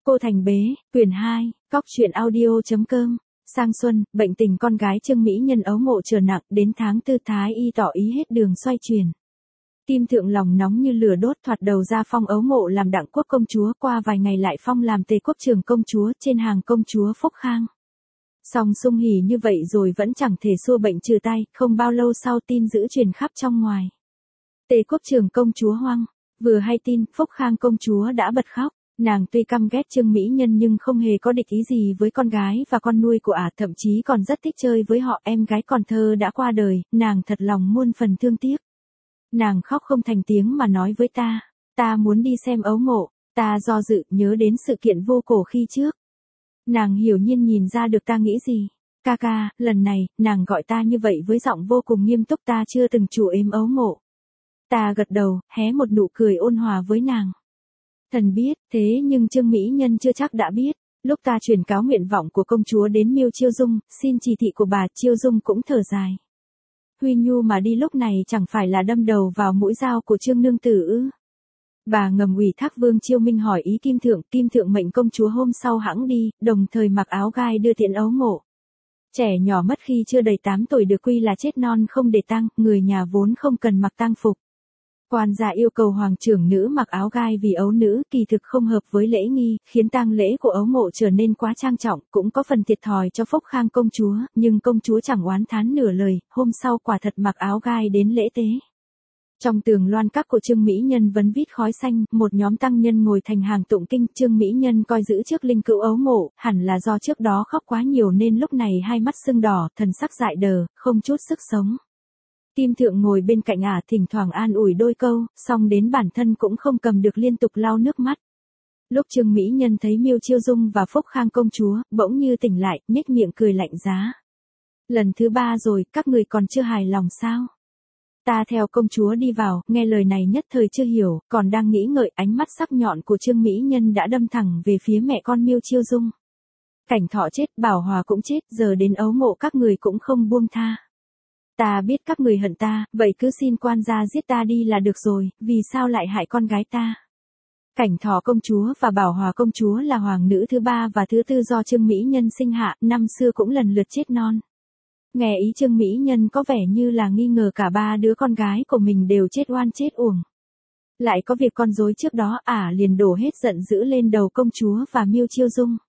Cô Thành Bế, quyển 2, Cóc truyện audio.com. Sang xuân, bệnh tình con gái Trương Mỹ Nhân ấu mộ trở nặng, đến tháng 4 Thái y tỏ ý hết đường xoay chuyển. Kim Thượng lòng nóng như lửa đốt, thoạt đầu ra phong ấu mộ làm Đặng Quốc công chúa, qua vài ngày lại phong làm Tề Quốc trưởng công chúa, trên hàng công chúa Phúc Khang. Song sung hỉ như vậy rồi vẫn chẳng thể xua bệnh trừ tay, không bao lâu sau tin dữ truyền khắp trong ngoài. Tề Quốc trưởng công chúa hoang, vừa hay tin, Phúc Khang công chúa đã bật khóc. Nàng tuy căm ghét Trương Mỹ Nhân nhưng không hề có địch ý gì với con gái và con nuôi của ả, thậm chí còn rất thích chơi với họ. Em gái còn thơ đã qua đời, nàng thật lòng muôn phần thương tiếc. Nàng khóc không thành tiếng mà nói với ta muốn đi xem ấu mộ. Ta do dự, nhớ đến sự kiện vô cổ khi trước. Nàng hiểu nhiên nhìn ra được ta nghĩ gì. Ca, lần này, nàng gọi ta như vậy với giọng vô cùng nghiêm túc, ta chưa từng chủ ếm ấu mộ. Ta gật đầu, hé một nụ cười ôn hòa với nàng. Thần biết, thế nhưng Trương Mỹ Nhân chưa chắc đã biết. Lúc ta truyền cáo nguyện vọng của công chúa đến Miêu Chiêu Dung, xin chỉ thị của bà, Chiêu Dung cũng thở dài. Huy nhu mà đi lúc này chẳng phải là đâm đầu vào mũi dao của Trương nương tử ư? Bà ngầm ủy thác Vương Chiêu Minh hỏi ý Kim Thượng mệnh công chúa hôm sau hẵng đi, đồng thời mặc áo gai đưa tiễn ấu mộ. Trẻ nhỏ mất khi chưa đầy 8 tuổi được quy là chết non không để tang, người nhà vốn không cần mặc tang phục. Quan gia yêu cầu hoàng trưởng nữ mặc áo gai vì ấu nữ kỳ thực không hợp với lễ nghi, khiến tang lễ của ấu mộ trở nên quá trang trọng, cũng có phần thiệt thòi cho Phúc Khang công chúa, nhưng công chúa chẳng oán thán nửa lời, hôm sau quả thật mặc áo gai đến lễ tế. Trong tường loan các của Trương Mỹ Nhân vấn vít khói xanh, một nhóm tăng nhân ngồi thành hàng tụng kinh, Trương Mỹ Nhân coi giữ trước linh cữu ấu mộ, hẳn là do trước đó khóc quá nhiều nên lúc này hai mắt sưng đỏ, thần sắc dại đờ, không chút sức sống. Kim Thượng ngồi bên cạnh ả thỉnh thoảng an ủi đôi câu, song đến bản thân cũng không cầm được liên tục lau nước mắt. Lúc Trương Mỹ Nhân thấy Miêu Chiêu Dung và Phúc Khang công chúa, bỗng như tỉnh lại, nhếch miệng cười lạnh giá. Lần thứ 3 rồi, các người còn chưa hài lòng sao? Ta theo công chúa đi vào, nghe lời này nhất thời chưa hiểu, còn đang nghĩ ngợi, ánh mắt sắc nhọn của Trương Mỹ Nhân đã đâm thẳng về phía mẹ con Miêu Chiêu Dung. Cảnh Thọ chết, Bảo Hòa cũng chết, giờ đến ấu mộ các người cũng không buông tha. Ta biết các người hận ta, vậy cứ xin quan gia giết ta đi là được rồi, vì sao lại hại con gái ta? Cảnh Thọ công chúa và Bảo Hòa công chúa là hoàng nữ thứ 3 và thứ 4 do Trương Mỹ Nhân sinh hạ, năm xưa cũng lần lượt chết non. Nghe ý Trương Mỹ Nhân có vẻ như là nghi ngờ cả 3 đứa con gái của mình đều chết oan chết uổng. Lại có việc con rối trước đó, ả liền đổ hết giận dữ lên đầu công chúa và Miêu Chiêu Dung.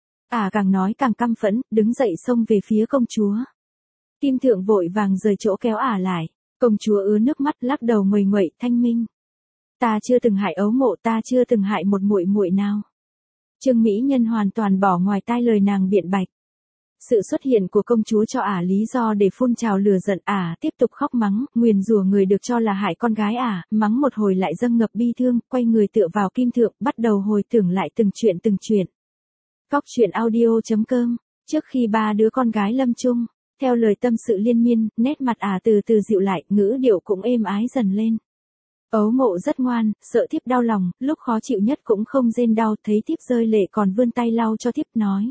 Ả càng nói càng căm phẫn, đứng dậy xông về phía công chúa. Kim Thượng vội vàng rời chỗ kéo ả lại. Công chúa ứa nước mắt lắc đầu nguầy nguậy, thanh minh. Ta chưa từng hại ấu mộ, ta chưa từng hại một muội muội nào. Trương Mỹ Nhân hoàn toàn bỏ ngoài tai lời nàng biện bạch. Sự xuất hiện của công chúa cho ả lý do để phun trào lửa giận, ả tiếp tục khóc mắng, nguyền rủa người được cho là hại con gái ả, mắng một hồi lại dâng ngập bi thương, quay người tựa vào Kim Thượng, bắt đầu hồi tưởng lại từng chuyện. Cóc truyện audio.com. Trước khi 3 đứa con gái lâm chung, theo lời tâm sự liên miên, nét mặt ả từ từ dịu lại, ngữ điệu cũng êm ái dần lên. Ấu mộ rất ngoan, sợ thiếp đau lòng, lúc khó chịu nhất cũng không rên đau, thấy thiếp rơi lệ còn vươn tay lau cho thiếp, nói.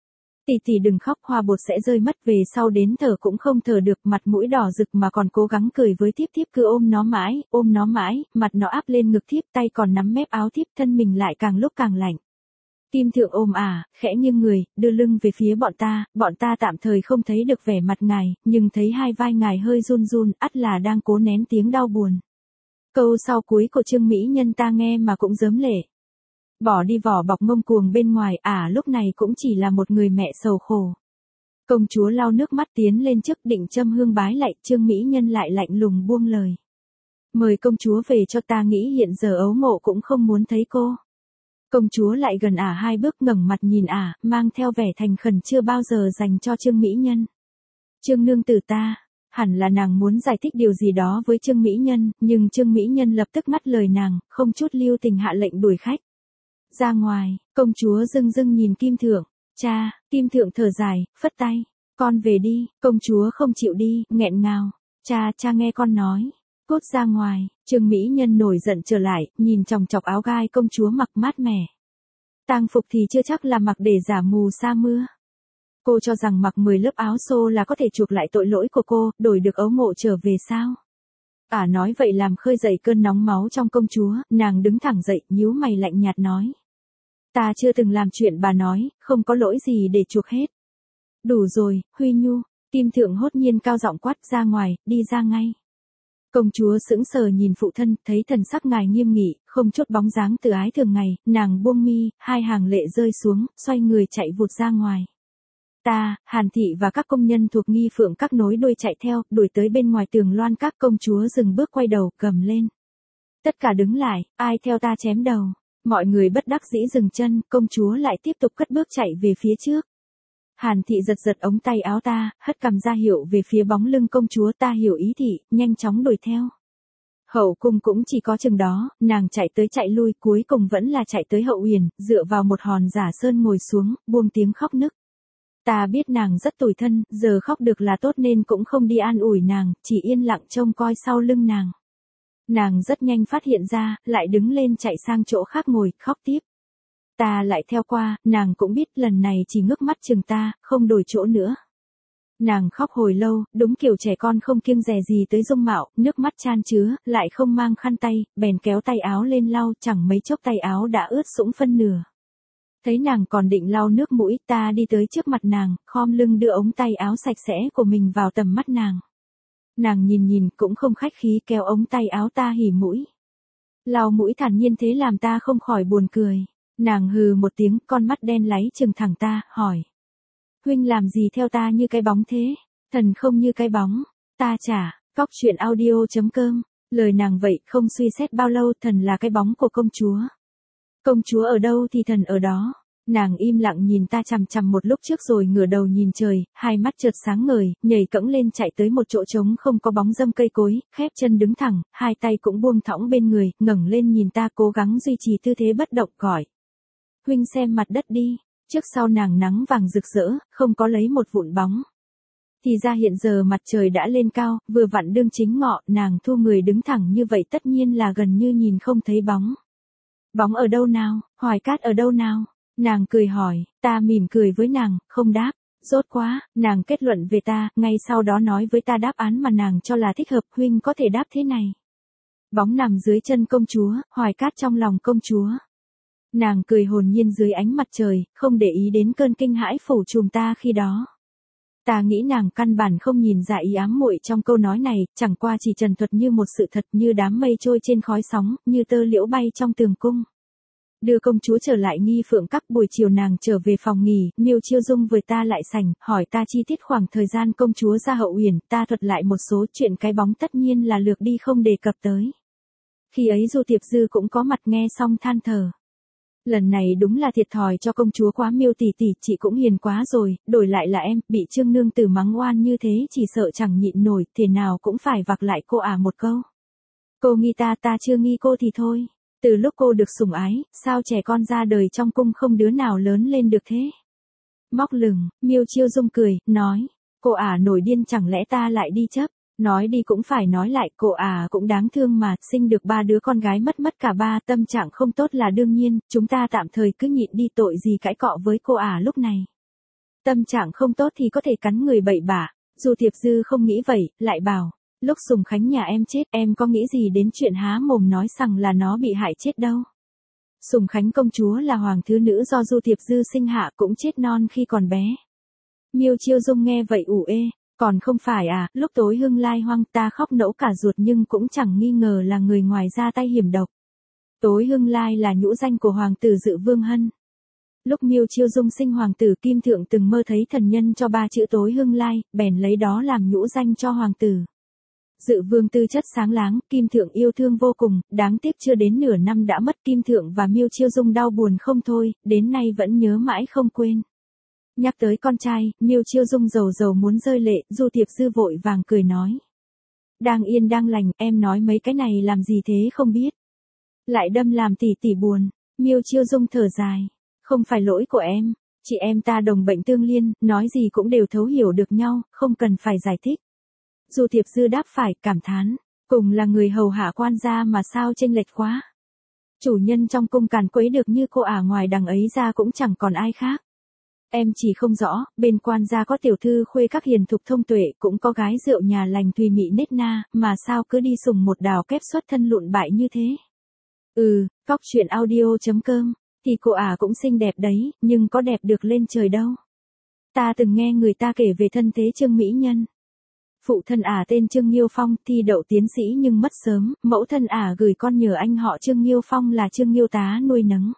Tỷ đừng khóc, hoa bột sẽ rơi mất, về sau đến thở cũng không thở được, mặt mũi đỏ rực mà còn cố gắng cười với thiếp cứ ôm nó mãi, mặt nó áp lên ngực thiếp, tay còn nắm mép áo thiếp, thân mình lại càng lúc càng lạnh. Kim Thượng ôm ả, khẽ nghiêng người, đưa lưng về phía bọn ta tạm thời không thấy được vẻ mặt ngài, nhưng thấy hai vai ngài hơi run, ắt là đang cố nén tiếng đau buồn. Câu sau cuối của Trương Mỹ Nhân ta nghe mà cũng rớm lệ. Bỏ đi vỏ bọc ngông cuồng bên ngoài, ả lúc này cũng chỉ là một người mẹ sầu khổ. Công chúa lau nước mắt tiến lên trước định châm hương bái lạy, Trương Mỹ Nhân lại lạnh lùng buông lời. Mời công chúa về cho, ta nghĩ hiện giờ ấu mộ cũng không muốn thấy cô. Công chúa lại gần ả 2 bước, ngẩng mặt nhìn ả, mang theo vẻ thành khẩn chưa bao giờ dành cho Trương Mỹ Nhân. Trương nương tử ta, hẳn là nàng muốn giải thích điều gì đó với Trương Mỹ Nhân, nhưng Trương Mỹ Nhân lập tức ngắt lời nàng, không chút lưu tình hạ lệnh đuổi khách. Ra ngoài, công chúa dưng nhìn Kim Thượng. Cha, Kim Thượng thở dài, phất tay. Con về đi, công chúa không chịu đi, nghẹn ngào. Cha nghe con nói. Cút ra ngoài, Trương Mỹ Nhân nổi giận trở lại, nhìn chòng chọc áo gai công chúa mặc mát mẻ. Tang phục thì chưa chắc là mặc để giả mù sa mưa. Cô cho rằng mặc 10 lớp áo xô là có thể chuộc lại tội lỗi của cô, đổi được ấu mộ trở về sao? Ả nói vậy làm khơi dậy cơn nóng máu trong công chúa, nàng đứng thẳng dậy, nhíu mày lạnh nhạt nói. Ta chưa từng làm chuyện bà nói, không có lỗi gì để chuộc hết. Đủ rồi, Huy Nhu. Kim Thượng hốt nhiên cao giọng quát ra ngoài, đi ra ngay. Công chúa sững sờ nhìn phụ thân, thấy thần sắc ngài nghiêm nghị, không chút bóng dáng từ ái thường ngày, nàng buông mi, hai hàng lệ rơi xuống, xoay người chạy vụt ra ngoài. Ta, Hàn Thị và các công nhân thuộc Nghi Phượng các nối đuôi chạy theo, đuổi tới bên ngoài tường loan các. Công chúa dừng bước quay đầu, cầm lên. Tất cả đứng lại, ai theo ta chém đầu. Mọi người bất đắc dĩ dừng chân, công chúa lại tiếp tục cất bước chạy về phía trước. Hàn Thị giật giật ống tay áo ta, hất cằm ra hiệu về phía bóng lưng công chúa. Ta hiểu ý thị, nhanh chóng đuổi theo. Hậu cung cũng chỉ có chừng đó, nàng chạy tới chạy lui, cuối cùng vẫn là chạy tới Hậu Uyển, dựa vào một hòn giả sơn ngồi xuống, buông tiếng khóc nức. Ta biết nàng rất tủi thân, giờ khóc được là tốt nên cũng không đi an ủi nàng, chỉ yên lặng trông coi sau lưng nàng. Nàng rất nhanh phát hiện ra, lại đứng lên chạy sang chỗ khác ngồi, khóc tiếp. Ta lại theo qua, nàng cũng biết lần này chỉ ngước mắt chừng ta, không đổi chỗ nữa. Nàng khóc hồi lâu, đúng kiểu trẻ con không kiêng dè gì tới dung mạo, nước mắt chan chứa, lại không mang khăn tay, bèn kéo tay áo lên lau, chẳng mấy chốc tay áo đã ướt sũng phân nửa. Thấy nàng còn định lau nước mũi, ta đi tới trước mặt nàng, khom lưng đưa ống tay áo sạch sẽ của mình vào tầm mắt nàng. Nàng nhìn cũng không khách khí kéo ống tay áo ta hỉ mũi. Lau mũi thản nhiên thế làm ta không khỏi buồn cười. Nàng hừ một tiếng, con mắt đen láy trừng thẳng ta, hỏi. Huynh làm gì theo ta như cái bóng thế? Thần không như cái bóng. Ta trả, cóc truyện audio.com. Lời nàng vậy không suy xét bao lâu, thần là cái bóng của công chúa. Công chúa ở đâu thì thần ở đó. Nàng im lặng nhìn ta chằm chằm một lúc trước rồi ngửa đầu nhìn trời, hai mắt chợt sáng ngời, nhảy cẫng lên chạy tới một chỗ trống không có bóng râm cây cối, khép chân đứng thẳng, hai tay cũng buông thõng bên người, ngẩng lên nhìn ta cố gắng duy trì tư thế bất động gọi. Huynh xem mặt đất đi, trước sau nàng nắng vàng rực rỡ, không có lấy một vụn bóng. Thì ra hiện giờ mặt trời đã lên cao, vừa vặn đương chính ngọ, nàng thu người đứng thẳng như vậy tất nhiên là gần như nhìn không thấy bóng. Bóng ở đâu nào, Hoài Cát ở đâu nào? Nàng cười hỏi, ta mỉm cười với nàng, không đáp. Rốt quá, nàng kết luận về ta, ngay sau đó nói với ta đáp án mà nàng cho là thích hợp, huynh có thể đáp thế này. Bóng nằm dưới chân công chúa, Hoài Cát trong lòng công chúa. Nàng cười hồn nhiên dưới ánh mặt trời, không để ý đến cơn kinh hãi phủ trùm ta khi đó. Ta nghĩ nàng căn bản không nhìn ra ý ám muội trong câu nói này, chẳng qua chỉ trần thuật như một sự thật, như đám mây trôi trên khói sóng, như tơ liễu bay trong tường cung. Đưa công chúa trở lại Nghi Phượng các, buổi chiều nàng trở về phòng nghỉ, Miêu Chiêu Dung với ta lại sành, hỏi ta chi tiết khoảng thời gian công chúa ra Hậu Uyển, ta thuật lại một số chuyện cái bóng tất nhiên là lược đi không đề cập tới. Khi ấy Du Tiệp Dư cũng có mặt nghe xong than thở. Lần này đúng là thiệt thòi cho công chúa quá, Miêu tỷ tỷ, chị cũng hiền quá rồi, đổi lại là em, bị Trương nương tử mắng oan như thế chỉ sợ chẳng nhịn nổi, thế nào cũng phải vặc lại cô một câu. Cô nghi ta, ta chưa nghi cô thì thôi. Từ lúc cô được sủng ái, sao trẻ con ra đời trong cung không đứa nào lớn lên được thế? Móc lửng, Miêu Chiêu Dung cười, nói, cô nổi điên chẳng lẽ ta lại đi chấp? Nói đi cũng phải nói lại, cô cũng đáng thương mà, sinh được 3 đứa con gái mất cả 3, tâm trạng không tốt là đương nhiên, chúng ta tạm thời cứ nhịn đi, tội gì cãi cọ với cô lúc này. Tâm trạng không tốt thì có thể cắn người bậy bạ. Dù Tiệp Dư không nghĩ vậy, lại bảo, lúc Sùng Khánh nhà em chết, em có nghĩ gì đến chuyện há mồm nói rằng là nó bị hại chết đâu. Sùng Khánh công chúa là hoàng thứ nữ do Du Tiệp Dư sinh hạ, cũng chết non khi còn bé. Miêu Chiêu Dung nghe vậy ủ ê. Còn không phải lúc Tối Hưng lai hoang ta khóc nẫu cả ruột nhưng cũng chẳng nghi ngờ là người ngoài ra tay hiểm độc. Tối Hưng Lai là nhũ danh của hoàng tử Dự Vương Hân. Lúc Miêu Chiêu Dung sinh hoàng tử Kim Thượng từng mơ thấy thần nhân cho 3 chữ Tối Hưng Lai, bèn lấy đó làm nhũ danh cho hoàng tử. Dự Vương tư chất sáng láng, Kim Thượng yêu thương vô cùng, đáng tiếc chưa đến nửa năm đã mất. Kim Thượng và Miêu Chiêu Dung đau buồn không thôi, đến nay vẫn nhớ mãi không quên. Nhắc tới con trai, Miêu Chiêu Dung rầu muốn rơi lệ, Du Tiệp Dư vội vàng cười nói. Đang yên đang lành, em nói mấy cái này làm gì thế không biết. Lại đâm làm tỷ tỷ buồn. Miêu Chiêu Dung thở dài. Không phải lỗi của em, chị em ta đồng bệnh tương liên, nói gì cũng đều thấu hiểu được nhau, không cần phải giải thích. Du Tiệp Dư đáp phải, cảm thán. Cùng là người hầu hạ quan gia mà sao chênh lệch quá. Chủ nhân trong cung càn quấy được như cô ngoài đằng ấy ra cũng chẳng còn ai khác. Em chỉ không rõ, bên quan gia có tiểu thư khuê các hiền thục thông tuệ, cũng có gái rượu nhà lành thùy mị nết na, mà sao cứ đi sùng một đào kép xuất thân lụn bại như thế. Cóc truyện audio.com Thì cô cũng xinh đẹp đấy, nhưng có đẹp được lên trời đâu. Ta từng nghe người ta kể về thân thế Trương Mỹ Nhân. Phụ thân tên Trương Nghiêu Phong, thi đậu tiến sĩ nhưng mất sớm, mẫu thân gửi con nhờ anh họ Trương Nghiêu Phong là Trương Nghiêu Tá nuôi nấng.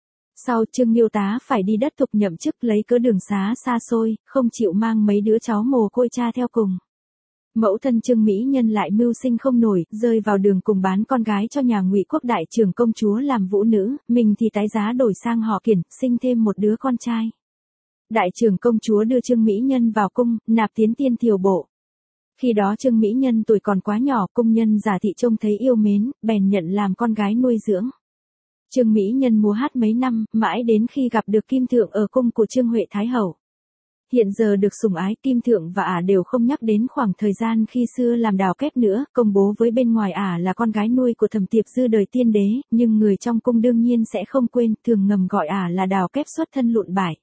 Sau Trương Nghiêu Tá phải đi đất Thục nhậm chức lấy cớ đường xá xa xôi, không chịu mang mấy đứa cháu mồ côi cha theo cùng. Mẫu thân Trương Mỹ Nhân lại mưu sinh không nổi, rơi vào đường cùng bán con gái cho nhà Ngụy Quốc đại trưởng công chúa làm vũ nữ, mình thì tái giá đổi sang họ Kiển, sinh thêm một đứa con trai. Đại trưởng công chúa đưa Trương Mỹ Nhân vào cung, nạp tiến tiên thiều bộ. Khi đó Trương Mỹ Nhân tuổi còn quá nhỏ, cung nhân giả thị trông thấy yêu mến, bèn nhận làm con gái nuôi dưỡng. Trương Mỹ Nhân múa hát mấy năm, mãi đến khi gặp được Kim Thượng ở cung của Trương Huệ Thái Hậu. Hiện giờ được sủng ái, Kim Thượng và đều không nhắc đến khoảng thời gian khi xưa làm đào kép nữa, công bố với bên ngoài là con gái nuôi của Thẩm Tiệp Dư đời tiên đế, nhưng người trong cung đương nhiên sẽ không quên, thường ngầm gọi là đào kép xuất thân lụn bại.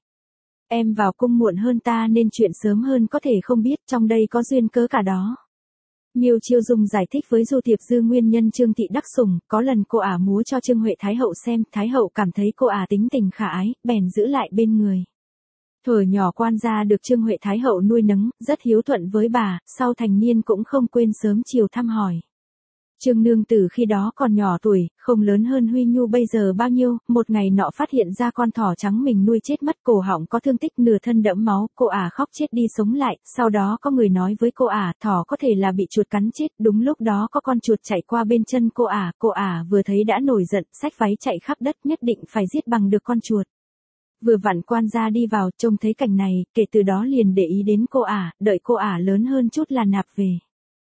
Em vào cung muộn hơn ta nên chuyện sớm hơn có thể không biết, trong đây có duyên cớ cả đó. Miêu Chiêu Dung giải thích với Du Tiệp Dư nguyên nhân Trương thị đắc sủng, có lần cô múa cho Trương Huệ Thái Hậu xem, Thái Hậu cảm thấy cô tính tình khả ái, bèn giữ lại bên người. Thuở nhỏ quan gia được Trương Huệ Thái Hậu nuôi nấng, rất hiếu thuận với bà, sau thành niên cũng không quên sớm chiều thăm hỏi. Trương nương tử khi đó còn nhỏ tuổi, không lớn hơn Huy Nhu bây giờ bao nhiêu, một ngày nọ phát hiện ra con thỏ trắng mình nuôi chết mất, cổ họng có thương tích, nửa thân đẫm máu, cô khóc chết đi sống lại, sau đó có người nói với cô thỏ có thể là bị chuột cắn chết, đúng lúc đó có con chuột chạy qua bên chân cô vừa thấy đã nổi giận, xách váy chạy khắp đất, nhất định phải giết bằng được con chuột. Vừa vặn quan gia đi vào, trông thấy cảnh này, kể từ đó liền để ý đến cô đợi cô lớn hơn chút là nạp về.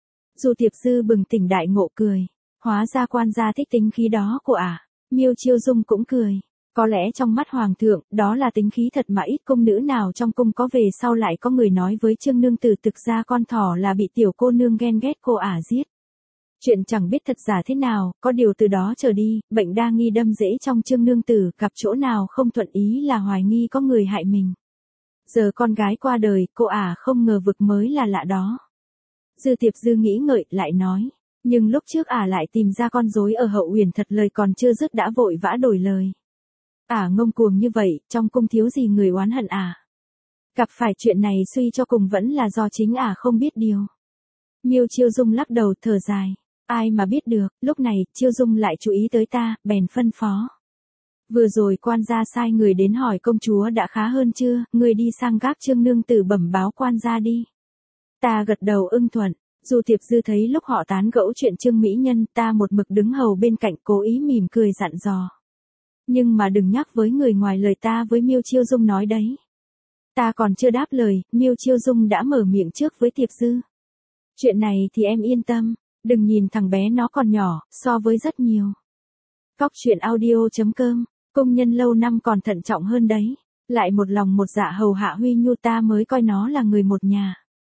Du Tiệp Dư bừng tỉnh đại ngộ cười. Hóa ra quan gia thích tính khí đó của Miêu Chiêu Dung cũng cười. Có lẽ trong mắt hoàng thượng, đó là tính khí thật mà ít cung nữ nào trong cung có. Về sau lại có người nói với Trương nương tử thực ra con thỏ là bị tiểu cô nương ghen ghét cô giết. Chuyện chẳng biết thật giả thế nào, có điều từ đó trở đi, bệnh đa nghi đâm rễ trong Trương nương tử, gặp chỗ nào không thuận ý là hoài nghi có người hại mình. Giờ con gái qua đời, cô không ngờ vực mới là lạ đó. Dư Tiệp Dư nghĩ ngợi, lại nói. Nhưng lúc trước lại tìm ra con rối ở Hậu Uyển, thật lời còn chưa dứt đã vội vã đổi lời. Ngông cuồng như vậy, trong cung thiếu gì người oán hận Gặp phải chuyện này suy cho cùng vẫn là do chính không biết điều. Miêu Chiêu Dung lắc đầu thở dài. Ai mà biết được, lúc này, Chiêu Dung lại chú ý tới ta, bèn phân phó. Vừa rồi quan gia sai người đến hỏi công chúa đã khá hơn chưa, người đi sang gác Trương nương tử bẩm báo quan gia đi. Ta gật đầu ưng thuận. Du Tiệp Dư thấy lúc họ tán gẫu chuyện Trương Mỹ Nhân, ta một mực đứng hầu bên cạnh, cố ý mỉm cười dặn dò. Nhưng mà đừng nhắc với người ngoài lời ta với Miêu Chiêu Dung nói đấy. Ta còn chưa đáp lời, Miêu Chiêu Dung đã mở miệng trước với Tiệp Dư. Chuyện này thì em yên tâm, đừng nhìn thằng bé nó còn nhỏ, so với rất nhiều. Cóc truyện audio.com, công nhân lâu năm còn thận trọng hơn đấy. Lại một lòng một dạ hầu hạ Huy Nhu, ta mới coi nó là người một nhà.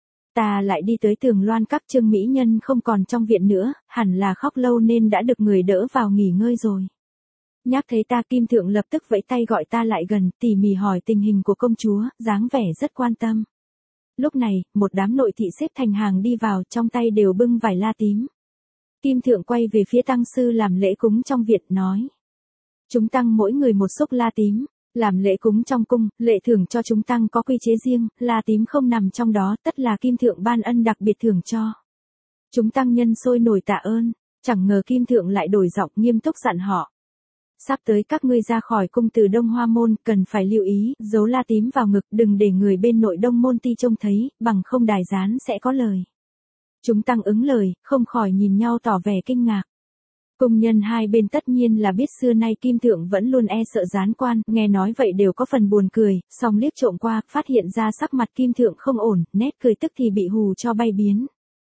Ta lại đi tới Tường Loan Các, Trương Mỹ Nhân không còn trong viện nữa, hẳn là khóc lâu nên đã được người đỡ vào nghỉ ngơi rồi. Nhắc thấy ta, Kim Thượng lập tức vẫy tay gọi ta lại gần, tỉ mỉ hỏi tình hình của công chúa, dáng vẻ rất quan tâm. Lúc này, một đám nội thị xếp thành hàng đi vào, trong tay đều bưng vải la tím. Kim Thượng quay về phía tăng sư làm lễ cúng trong viện, nói. Chúng tăng mỗi người một xúc la tím. Làm lễ cúng trong cung, lệ thưởng cho chúng tăng có quy chế riêng, la tím không nằm trong đó, tất là Kim Thượng ban ân đặc biệt thưởng cho. Chúng tăng nhân sôi nổi tạ ơn, chẳng ngờ Kim Thượng lại đổi giọng nghiêm túc dặn họ. Sắp tới các ngươi ra khỏi cung từ Đông Hoa Môn, cần phải lưu ý, giấu la tím vào ngực, đừng để người bên nội Đông Môn ti trông thấy, bằng không đài gián sẽ có lời. Chúng tăng ứng lời, không khỏi nhìn nhau tỏ vẻ kinh ngạc. Cung nhân hai bên tất nhiên là biết xưa nay Kim Thượng vẫn luôn sợ gián quan, nghe nói vậy đều có phần buồn cười, song liếc trộm qua, phát hiện ra sắc mặt Kim Thượng không ổn, nét cười tức thì bị hù cho bay biến.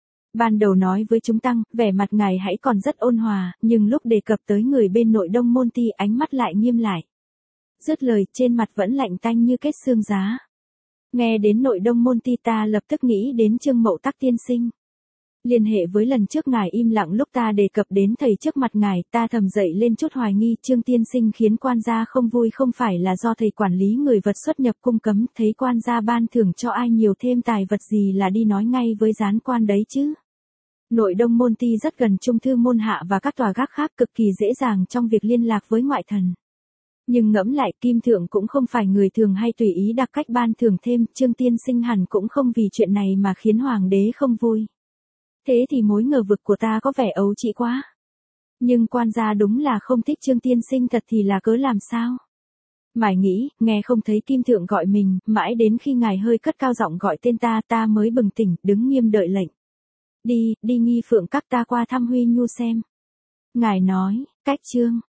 Ban đầu nói với chúng tăng, vẻ mặt ngài hãy còn rất ôn hòa, nhưng lúc đề cập tới người bên nội Đông Môn ti, ánh mắt lại nghiêm lại. Dứt lời, trên mặt vẫn lạnh tanh như kết xương giá. Nghe đến nội Đông Môn ti, ta lập tức nghĩ đến Trương Mậu Tắc tiên sinh. Liên hệ với lần trước ngài im lặng lúc ta đề cập đến thầy trước mặt ngài, ta thầm dậy lên chút hoài nghi, Trương tiên sinh khiến quan gia không vui không phải là do thầy quản lý người vật xuất nhập cung cấm, thấy quan gia ban thưởng cho ai nhiều thêm tài vật gì là đi nói ngay với gián quan đấy chứ. Nội Đông Môn ti rất gần Trung thư môn hạ và các tòa gác khác, cực kỳ dễ dàng trong việc liên lạc với ngoại thần. Nhưng ngẫm lại Kim Thượng cũng không phải người thường hay tùy ý đặc cách ban thưởng thêm, Trương Tiên Sinh hẳn cũng không vì chuyện này mà khiến Hoàng đế không vui. Thế thì mối ngờ vực của ta có vẻ ấu trĩ quá. Nhưng quan gia đúng là không thích Trương Tiên Sinh thật thì là cớ làm sao? Mải nghĩ, nghe không thấy Kim Thượng gọi mình, mãi đến khi ngài hơi cất cao giọng gọi tên ta mới bừng tỉnh, đứng nghiêm đợi lệnh. Đi Nghi Phượng các ta qua thăm Huy Nhu xem. Ngài nói, cách Trương